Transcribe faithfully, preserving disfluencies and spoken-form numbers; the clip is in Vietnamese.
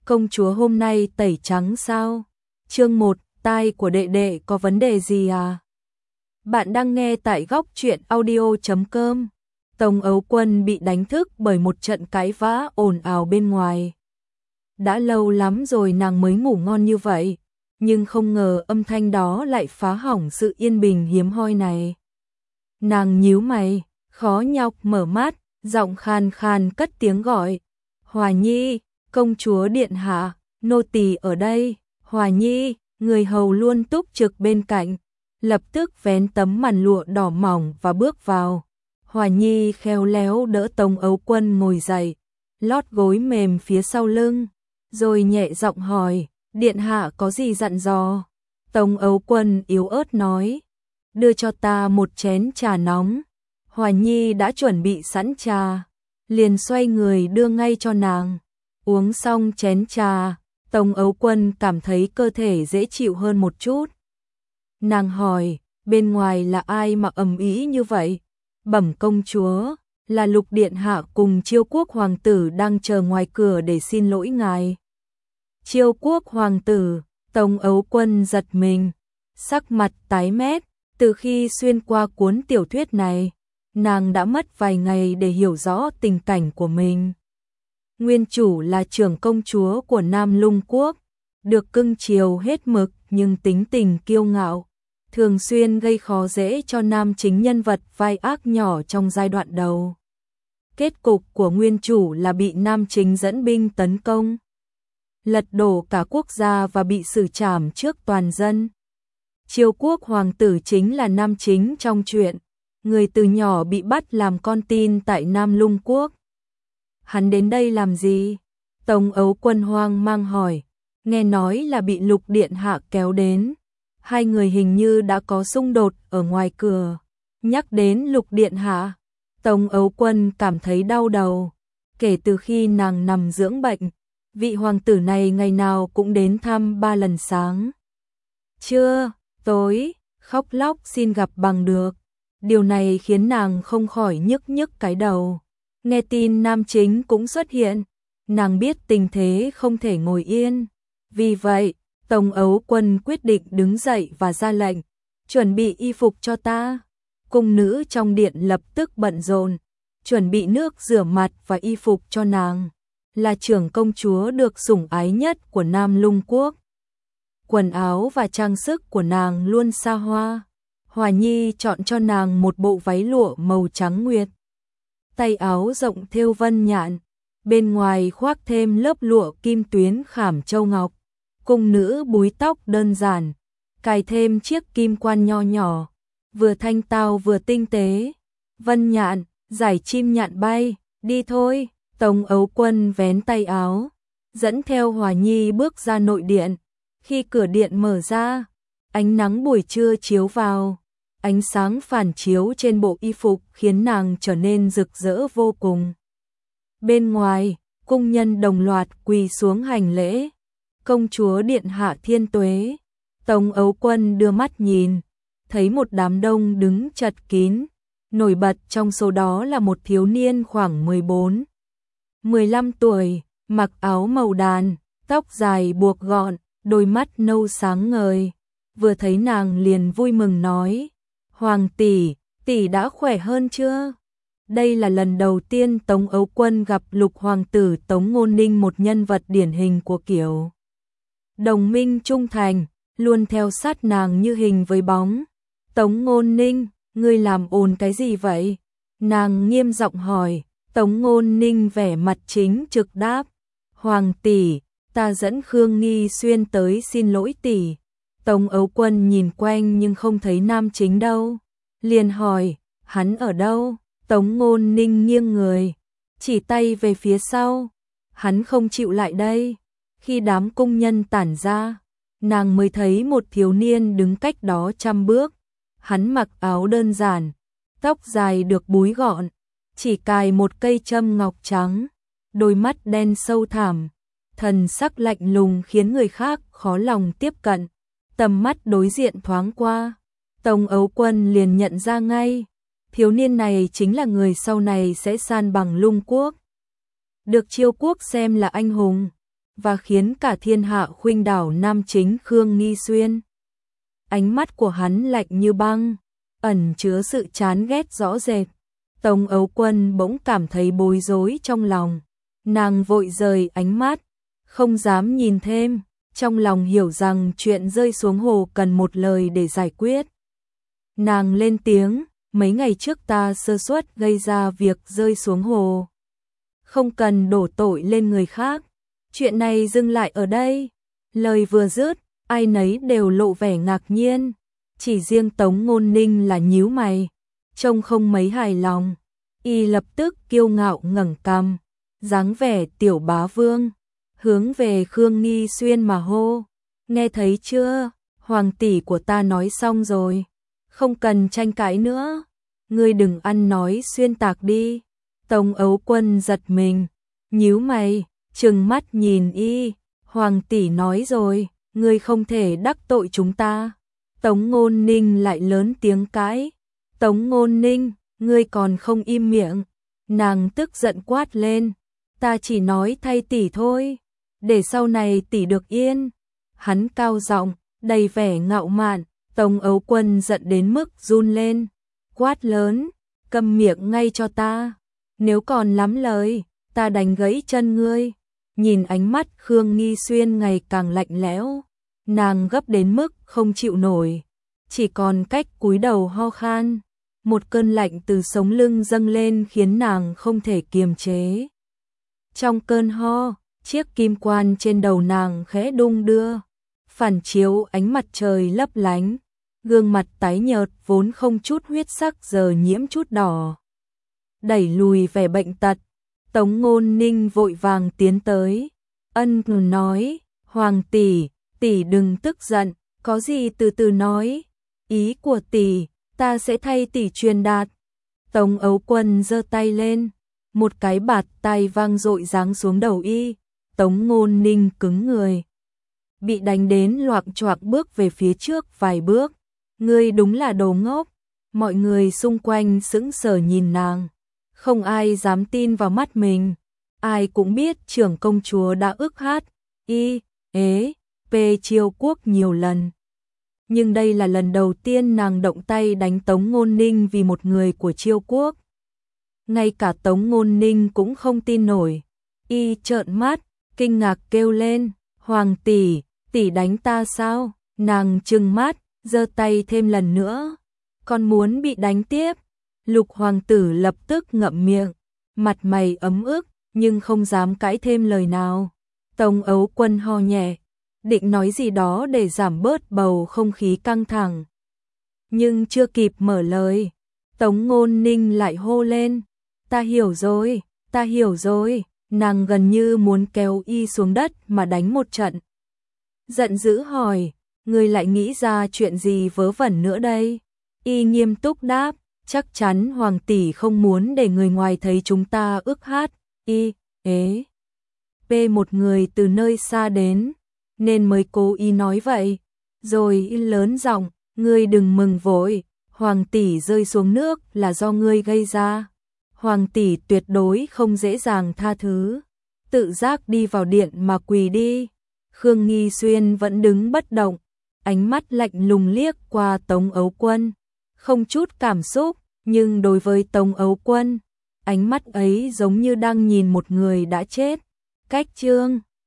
công chúa hôm nay tẩy trắng sao? Chương một, tai của đệ đệ có vấn đề gì à? Bạn đang nghe tại góc truyện audio chấm com. Tống Ấu Quân bị đánh thức bởi một trận cãi vã ồn ào bên ngoài. Đã lâu lắm rồi nàng mới ngủ ngon như vậy, nhưng không ngờ âm thanh đó lại phá hỏng sự yên bình hiếm hoi này. Nàng nhíu mày, khó nhọc mở mắt, giọng khan khan cất tiếng gọi. Hòa Nhi, công chúa điện hạ, nô tỳ ở đây. Hòa Nhi, người hầu luôn túc trực bên cạnh, lập tức vén tấm màn lụa đỏ mỏng và bước vào. Hòa Nhi khéo léo đỡ Tống Ấu Quân ngồi dậy, lót gối mềm phía sau lưng, rồi nhẹ giọng hỏi, điện hạ có gì dặn dò? Tống Ấu Quân yếu ớt nói, đưa cho ta một chén trà nóng. Hòa Nhi đã chuẩn bị sẵn trà, liền xoay người đưa ngay cho nàng. Uống xong chén trà, Tống Ấu Quân cảm thấy cơ thể dễ chịu hơn một chút. Nàng hỏi, bên ngoài là ai mà ầm ĩ như vậy? Bẩm công chúa, là Lục điện hạ cùng Chiêu Quốc hoàng tử đang chờ ngoài cửa để xin lỗi ngài. Chiêu Quốc hoàng tử, Tống Ấu Quân giật mình, sắc mặt tái mét. Từ khi xuyên qua cuốn tiểu thuyết này, nàng đã mất vài ngày để hiểu rõ tình cảnh của mình. Nguyên chủ là trưởng công chúa của Nam Lung Quốc, được cưng chiều hết mực nhưng tính tình kiêu ngạo, thường xuyên gây khó dễ cho nam chính nhân vật vai ác nhỏ trong giai đoạn đầu. Kết cục của nguyên chủ là bị nam chính dẫn binh tấn công, lật đổ cả quốc gia và bị xử trảm trước toàn dân. Chiêu Quốc hoàng tử chính là nam chính trong truyện, người từ nhỏ bị bắt làm con tin tại Nam Lung Quốc. Hắn đến đây làm gì? Tống Ấu Quân hoang mang hỏi, nghe nói là bị Lục điện hạ kéo đến. Hai người hình như đã có xung đột ở ngoài cửa. Nhắc đến Lục điện hạ, Tống Ấu Quân cảm thấy đau đầu. Kể từ khi nàng nằm dưỡng bệnh, vị hoàng tử này ngày nào cũng đến thăm ba lần sáng, trưa, tối, khóc lóc xin gặp bằng được. Điều này khiến nàng không khỏi nhức nhức cái đầu. Nghe tin nam chính cũng xuất hiện, nàng biết tình thế không thể ngồi yên. Vì vậy, Tống Ấu Quân quyết định đứng dậy và ra lệnh, chuẩn bị y phục cho ta. Cung nữ trong điện lập tức bận rộn, chuẩn bị nước rửa mặt và y phục cho nàng, là trưởng công chúa được sủng ái nhất của Nam Lung Quốc. Quần áo và trang sức của nàng luôn xa hoa. Hòa Nhi chọn cho nàng một bộ váy lụa màu trắng nguyệt, tay áo rộng thêu vân nhạn, bên ngoài khoác thêm lớp lụa kim tuyến khảm châu ngọc. Cung nữ búi tóc đơn giản, cài thêm chiếc kim quan nho nhỏ, vừa thanh tao vừa tinh tế. Vân nhạn, giải chim nhạn bay, đi thôi. Tống Ấu Quân vén tay áo, dẫn theo Hòa Nhi bước ra nội điện. Khi cửa điện mở ra, ánh nắng buổi trưa chiếu vào, ánh sáng phản chiếu trên bộ y phục khiến nàng trở nên rực rỡ vô cùng. Bên ngoài, cung nhân đồng loạt quỳ xuống hành lễ. Công chúa điện hạ thiên tuế. Tống Ấu Quân đưa mắt nhìn, thấy một đám đông đứng chật kín. Nổi bật trong số đó là một thiếu niên khoảng mười bốn, mười lăm tuổi, mặc áo màu đàn, tóc dài buộc gọn, đôi mắt nâu sáng ngời. Vừa thấy nàng liền vui mừng nói, Hoàng tỷ, tỷ đã khỏe hơn chưa? Đây là lần đầu tiên Tống Ấu Quân gặp Lục hoàng tử Tống Ngôn Ninh, một nhân vật điển hình của kiểu đồng minh trung thành, luôn theo sát nàng như hình với bóng. Tống Ngôn Ninh, ngươi làm ồn cái gì vậy? Nàng nghiêm giọng hỏi. Tống Ngôn Ninh vẻ mặt chính trực đáp, Hoàng tỷ, ta dẫn Khương Nghi Xuyên tới xin lỗi tỷ. Tống Ấu Quân nhìn quanh nhưng không thấy nam chính đâu, liền hỏi, hắn ở đâu? Tống Ngôn Ninh nghiêng người, chỉ tay về phía sau, hắn không chịu lại đây. Khi đám cung nhân tản ra, nàng mới thấy một thiếu niên đứng cách đó trăm bước. Hắn mặc áo đơn giản, tóc dài được búi gọn, chỉ cài một cây châm ngọc trắng, đôi mắt đen sâu thẳm, thần sắc lạnh lùng khiến người khác khó lòng tiếp cận. Tầm mắt đối diện thoáng qua, Tống Ấu Quân liền nhận ra ngay, thiếu niên này chính là người sau này sẽ san bằng Lung Quốc, được Chiêu Quốc xem là anh hùng. và khiến cả thiên hạ khuynh đảo nam chính Khương Nghi Xuyên. Ánh mắt của hắn lạnh như băng, ẩn chứa sự chán ghét rõ rệt. Tống Ấu Quân bỗng cảm thấy bối rối trong lòng, nàng vội rời ánh mắt, không dám nhìn thêm, trong lòng hiểu rằng chuyện rơi xuống hồ cần một lời để giải quyết. Nàng lên tiếng, mấy ngày trước ta sơ suất gây ra việc rơi xuống hồ. Không cần đổ tội lên người khác, chuyện này dừng lại ở đây. Lời vừa dứt, ai nấy đều lộ vẻ ngạc nhiên, chỉ riêng Tống Ngôn Ninh là nhíu mày, trông không mấy hài lòng. Y lập tức kiêu ngạo ngẩng cằm, dáng vẻ tiểu bá vương, hướng về Khương Nghi Xuyên mà hô, nghe thấy chưa, hoàng tỷ của ta nói xong rồi, không cần tranh cãi nữa, ngươi đừng ăn nói xuyên tạc đi. Tống Ấu Quân giật mình, nhíu mày, trừng mắt nhìn y, hoàng tỷ nói rồi, ngươi không thể đắc tội chúng ta. Tống Ngôn Ninh lại lớn tiếng cãi, Tống Ngôn Ninh, ngươi còn không im miệng. Nàng tức giận quát lên, ta chỉ nói thay tỷ thôi, để sau này tỷ được yên. Hắn cao giọng, đầy vẻ ngạo mạn. Tống Ấu Quân giận đến mức run lên, quát lớn, câm miệng ngay cho ta, nếu còn lắm lời, ta đánh gãy chân ngươi. Nhìn ánh mắt Khương Nghi Xuyên ngày càng lạnh lẽo, nàng gấp đến mức không chịu nổi, chỉ còn cách cúi đầu ho khan. Một cơn lạnh từ sống lưng dâng lên khiến nàng không thể kiềm chế. Trong cơn ho, chiếc kim quan trên đầu nàng khẽ đung đưa, phản chiếu ánh mặt trời lấp lánh, gương mặt tái nhợt vốn không chút huyết sắc giờ nhiễm chút đỏ. Đẩy lùi vẻ bệnh tật, Tống Ngôn Ninh vội vàng tiến tới, ân cần nói, hoàng tỷ, tỷ đừng tức giận, có gì từ từ nói, ý của tỷ, ta sẽ thay tỷ truyền đạt. Tống Ấu Quân giơ tay lên, một cái bạt tay vang dội giáng xuống đầu y, Tống Ngôn Ninh cứng người, bị đánh đến loạng choạng bước về phía trước vài bước. Ngươi đúng là đồ ngốc. Mọi người xung quanh sững sờ nhìn nàng, không ai dám tin vào mắt mình. Ai cũng biết trưởng công chúa đã ức hát y ế pê Chiêu Quốc nhiều lần, nhưng đây là lần đầu tiên nàng động tay đánh Tống Ngôn Ninh vì một người của Chiêu Quốc. Ngay cả Tống Ngôn Ninh cũng không tin nổi, y trợn mắt, kinh ngạc kêu lên, hoàng tỷ, tỷ đánh ta sao? Nàng trừng mắt, giơ tay thêm lần nữa, còn muốn bị đánh tiếp. Lục hoàng tử lập tức ngậm miệng, mặt mày ấm ức, nhưng không dám cãi thêm lời nào. Tống Ấu Quân ho nhẹ, định nói gì đó để giảm bớt bầu không khí căng thẳng. Nhưng chưa kịp mở lời, Tống Ngôn Ninh lại hô lên, ta hiểu rồi, ta hiểu rồi. Nàng gần như muốn kéo y xuống đất mà đánh một trận. Giận dữ hỏi, ngươi lại nghĩ ra chuyện gì vớ vẩn nữa đây? Y nghiêm túc đáp, chắc chắn hoàng tỷ không muốn để người ngoài thấy chúng ta ức hát y ế p một người từ nơi xa đến, nên mới cố ý nói vậy. Rồi y lớn giọng, ngươi đừng mừng vội, hoàng tỷ rơi xuống nước là do ngươi gây ra. Hoàng tỷ tuyệt đối không dễ dàng tha thứ. Tự giác đi vào điện mà quỳ đi. Khương Nghi Xuyên vẫn đứng bất động, ánh mắt lạnh lùng liếc qua Tống Ấu Quân, không chút cảm xúc, nhưng đối với Tống Ấu Quân, ánh mắt ấy giống như đang nhìn một người đã chết. Cách chương